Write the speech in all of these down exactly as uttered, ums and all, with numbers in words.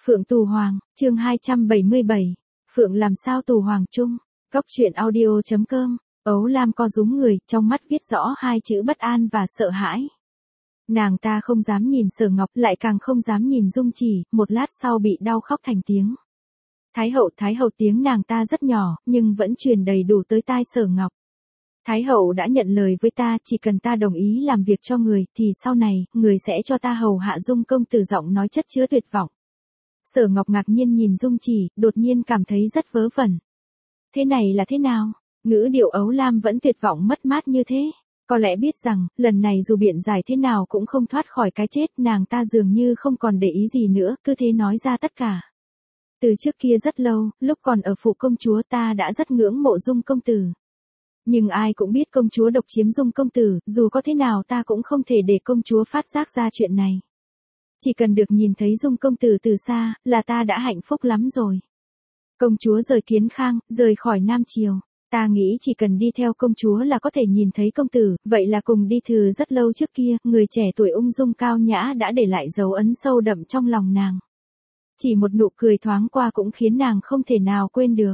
Phượng Tù Hoàng, chương hai trăm bảy mươi bảy. Phượng làm sao tù hoàng chung. Góc truyện audio.com. Ấu Lam co rúm người, trong mắt viết rõ hai chữ bất an và sợ hãi. Nàng ta không dám nhìn Sở Ngọc, lại càng không dám nhìn Dung Chỉ, một lát sau bị đau khóc thành tiếng. Thái hậu, Thái hậu, tiếng nàng ta rất nhỏ, nhưng vẫn truyền đầy đủ tới tai Sở Ngọc. Thái hậu đã nhận lời với ta, chỉ cần ta đồng ý làm việc cho người, thì sau này, người sẽ cho ta hầu hạ Dung công tử, giọng nói chất chứa tuyệt vọng. Sở Ngọc ngạc nhiên nhìn Dung Chỉ, đột nhiên cảm thấy rất vớ vẩn. Thế này là thế nào? Ngữ điệu Ấu Lam vẫn tuyệt vọng mất mát như thế. Có lẽ biết rằng, lần này dù biện giải thế nào cũng không thoát khỏi cái chết, nàng ta dường như không còn để ý gì nữa, cứ thế nói ra tất cả. Từ trước kia rất lâu, lúc còn ở phủ công chúa ta đã rất ngưỡng mộ Dung công tử. Nhưng ai cũng biết công chúa độc chiếm Dung công tử, dù có thế nào ta cũng không thể để công chúa phát giác ra chuyện này. Chỉ cần được nhìn thấy Dung công tử từ xa, là ta đã hạnh phúc lắm rồi. Công chúa rời Kiến Khang, rời khỏi Nam Triều. Ta nghĩ chỉ cần đi theo công chúa là có thể nhìn thấy công tử, vậy là cùng đi từ rất lâu trước kia, người trẻ tuổi ung dung cao nhã đã để lại dấu ấn sâu đậm trong lòng nàng. Chỉ một nụ cười thoáng qua cũng khiến nàng không thể nào quên được.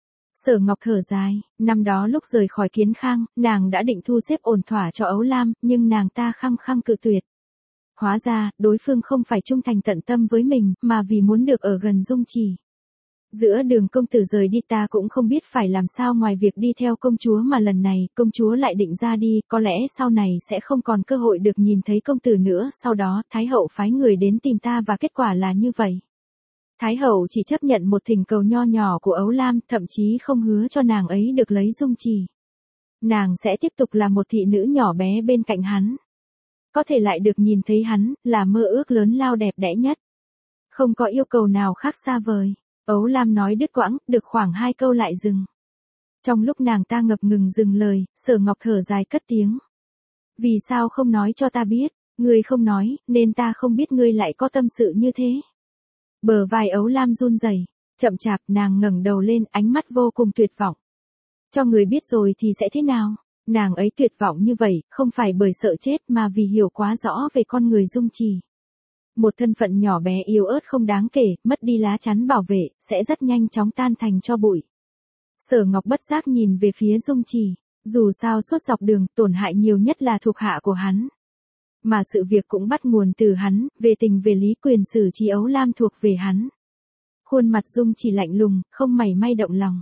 Sở Ngọc thở dài, năm đó lúc rời khỏi Kiến Khang, nàng đã định thu xếp ổn thỏa cho Ấu Lam, nhưng nàng ta khăng khăng cự tuyệt. Hóa ra, đối phương không phải trung thành tận tâm với mình, mà vì muốn được ở gần Dung Chỉ. Giữa đường công tử rời đi ta cũng không biết phải làm sao ngoài việc đi theo công chúa, mà lần này, công chúa lại định ra đi, có lẽ sau này sẽ không còn cơ hội được nhìn thấy công tử nữa, sau đó, Thái hậu phái người đến tìm ta và kết quả là như vậy. Thái hậu chỉ chấp nhận một thỉnh cầu nho nhỏ của Ấu Lam, thậm chí không hứa cho nàng ấy được lấy Dung Chỉ. Nàng sẽ tiếp tục là một thị nữ nhỏ bé bên cạnh hắn. Có thể lại được nhìn thấy hắn, là mơ ước lớn lao đẹp đẽ nhất. Không có yêu cầu nào khác xa vời. Ấu Lam nói đứt quãng, được khoảng hai câu lại dừng. Trong lúc nàng ta ngập ngừng dừng lời, Sở Ngọc thở dài cất tiếng. Vì sao không nói cho ta biết, ngươi không nói, nên ta không biết ngươi lại có tâm sự như thế. Bờ vai Ấu Lam run rẩy, chậm chạp nàng ngẩng đầu lên, ánh mắt vô cùng tuyệt vọng. Cho người biết rồi thì sẽ thế nào? Nàng ấy tuyệt vọng như vậy, không phải bởi sợ chết mà vì hiểu quá rõ về con người Dung Chỉ. Một thân phận nhỏ bé yếu ớt không đáng kể, mất đi lá chắn bảo vệ, sẽ rất nhanh chóng tan thành tro bụi. Sở Ngọc bất giác nhìn về phía Dung Chỉ, dù sao suốt dọc đường, tổn hại nhiều nhất là thuộc hạ của hắn. Mà sự việc cũng bắt nguồn từ hắn, về tình về lý quyền xử trí Ấu Lam thuộc về hắn. Khuôn mặt Dung Chỉ lạnh lùng, không mảy may động lòng.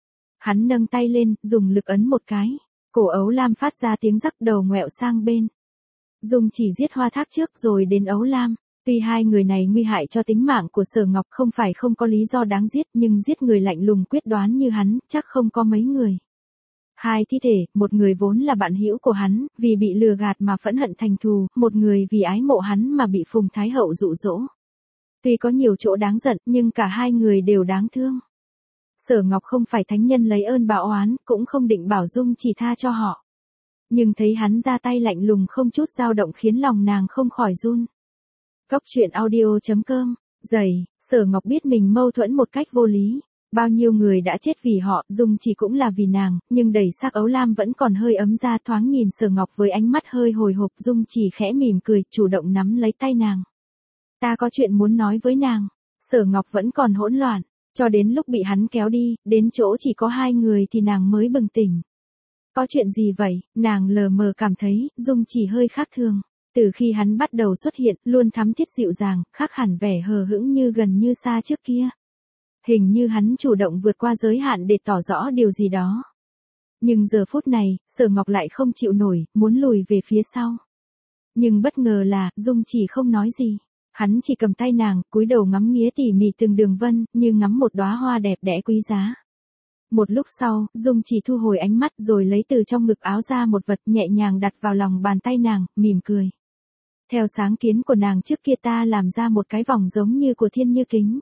Hắn nâng tay lên, dùng lực ấn một cái. Cổ Ấu Lam phát ra tiếng rắc, đầu ngoẹo sang bên. Dung Chỉ giết Hoa Thác trước rồi đến Ấu Lam. Tuy hai người này nguy hại cho tính mạng của Sở Ngọc không phải không có lý do đáng giết, nhưng giết người lạnh lùng quyết đoán như hắn, chắc không có mấy người. Hai thi thể, một người vốn là bạn hữu của hắn, vì bị lừa gạt mà phẫn hận thành thù, một người vì ái mộ hắn mà bị Phùng Thái hậu dụ dỗ. Tuy có nhiều chỗ đáng giận, nhưng cả hai người đều đáng thương. Sở Ngọc không phải thánh nhân lấy ơn báo oán, cũng không định bảo Dung Chỉ tha cho họ. Nhưng thấy hắn ra tay lạnh lùng không chút dao động khiến lòng nàng không khỏi run. Góc truyện audio.com. Dày, Sở Ngọc biết mình mâu thuẫn một cách vô lý. Bao nhiêu người đã chết vì họ, Dung Chỉ cũng là vì nàng, nhưng đầy xác Ấu Lam vẫn còn hơi ấm ra, thoáng nhìn Sở Ngọc với ánh mắt hơi hồi hộp. Dung Chỉ khẽ mỉm cười, chủ động nắm lấy tay nàng. Ta có chuyện muốn nói với nàng. Sở Ngọc vẫn còn hỗn loạn, cho đến lúc bị hắn kéo đi, đến chỗ chỉ có hai người thì nàng mới bừng tỉnh. Có chuyện gì vậy? Nàng lờ mờ cảm thấy, Dung Chỉ hơi khác thường. Từ khi hắn bắt đầu xuất hiện, luôn thắm thiết dịu dàng, khác hẳn vẻ hờ hững như gần như xa trước kia. Hình như hắn chủ động vượt qua giới hạn để tỏ rõ điều gì đó. Nhưng giờ phút này, Sở Ngọc lại không chịu nổi, muốn lùi về phía sau. Nhưng bất ngờ là, Dung Chỉ không nói gì. Hắn chỉ cầm tay nàng, cúi đầu ngắm nghía tỉ mỉ từng đường vân, như ngắm một đóa hoa đẹp đẽ quý giá. Một lúc sau, Dung Chỉ thu hồi ánh mắt rồi lấy từ trong ngực áo ra một vật nhẹ nhàng đặt vào lòng bàn tay nàng, mỉm cười. Theo sáng kiến của nàng trước kia ta làm ra một cái vòng giống như của Thiên Như Kính.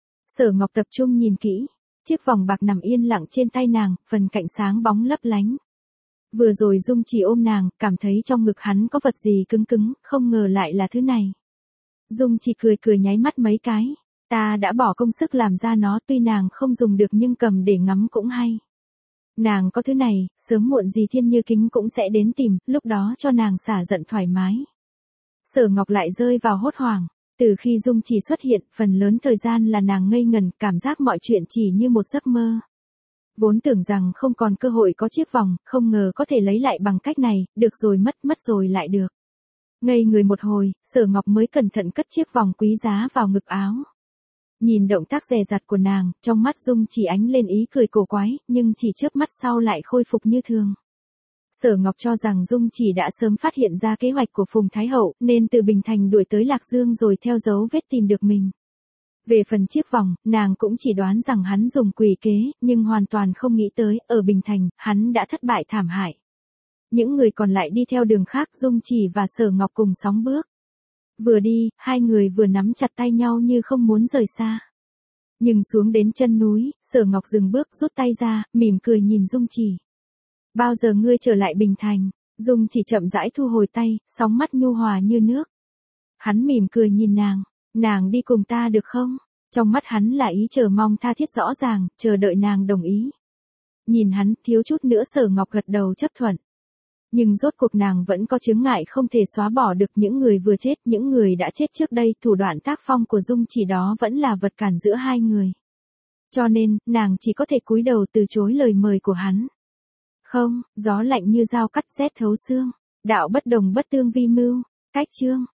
Sở Ngọc tập trung nhìn kỹ, chiếc vòng bạc nằm yên lặng trên tay nàng, phần cạnh sáng bóng lấp lánh. Vừa rồi Dung Chỉ ôm nàng, cảm thấy trong ngực hắn có vật gì cứng cứng, không ngờ lại là thứ này. Dung Chỉ cười cười nháy mắt mấy cái, ta đã bỏ công sức làm ra nó, tuy nàng không dùng được nhưng cầm để ngắm cũng hay. Nàng có thứ này, sớm muộn gì Thiên Như Kính cũng sẽ đến tìm, lúc đó cho nàng xả giận thoải mái. Sở Ngọc lại rơi vào hốt hoảng, Từ khi Dung Chỉ xuất hiện, phần lớn thời gian là nàng ngây ngần, cảm giác mọi chuyện chỉ như một giấc mơ. Vốn tưởng rằng không còn cơ hội có chiếc vòng, không ngờ có thể lấy lại bằng cách này, được rồi mất, mất rồi lại được. Ngây người một hồi, Sở Ngọc mới cẩn thận cất chiếc vòng quý giá vào ngực áo. Nhìn động tác dè dặt của nàng, trong mắt Dung Chỉ ánh lên ý cười cổ quái, nhưng chỉ chớp mắt sau lại khôi phục như thường. Sở Ngọc cho rằng Dung Chỉ đã sớm phát hiện ra kế hoạch của Phùng Thái Hậu, nên từ Bình Thành đuổi tới Lạc Dương rồi theo dấu vết tìm được mình. Về phần chiếc vòng, nàng cũng chỉ đoán rằng hắn dùng quỷ kế, nhưng hoàn toàn không nghĩ tới, ở Bình Thành, hắn đã thất bại thảm hại. Những người còn lại đi theo đường khác, Dung Chỉ và Sở Ngọc cùng sóng bước. Vừa đi, hai người vừa nắm chặt tay nhau như không muốn rời xa. Nhưng xuống đến chân núi, Sở Ngọc dừng bước rút tay ra, mỉm cười nhìn Dung Chỉ. Bao giờ ngươi trở lại Bình Thành? Dung Chỉ chậm rãi thu hồi tay, sóng mắt nhu hòa như nước. Hắn mỉm cười nhìn nàng, nàng đi cùng ta được không? Trong mắt hắn là ý chờ mong tha thiết rõ ràng, chờ đợi nàng đồng ý. Nhìn hắn, thiếu chút nữa Sở Ngọc gật đầu chấp thuận. Nhưng rốt cuộc nàng vẫn có chướng ngại không thể xóa bỏ được những người vừa chết, những người đã chết trước đây, thủ đoạn tác phong của Dung Chỉ đó vẫn là vật cản giữa hai người. Cho nên, nàng chỉ có thể cúi đầu từ chối lời mời của hắn. Không, gió lạnh như dao cắt rét thấu xương, đạo bất đồng bất tương vi mưu, cách chương.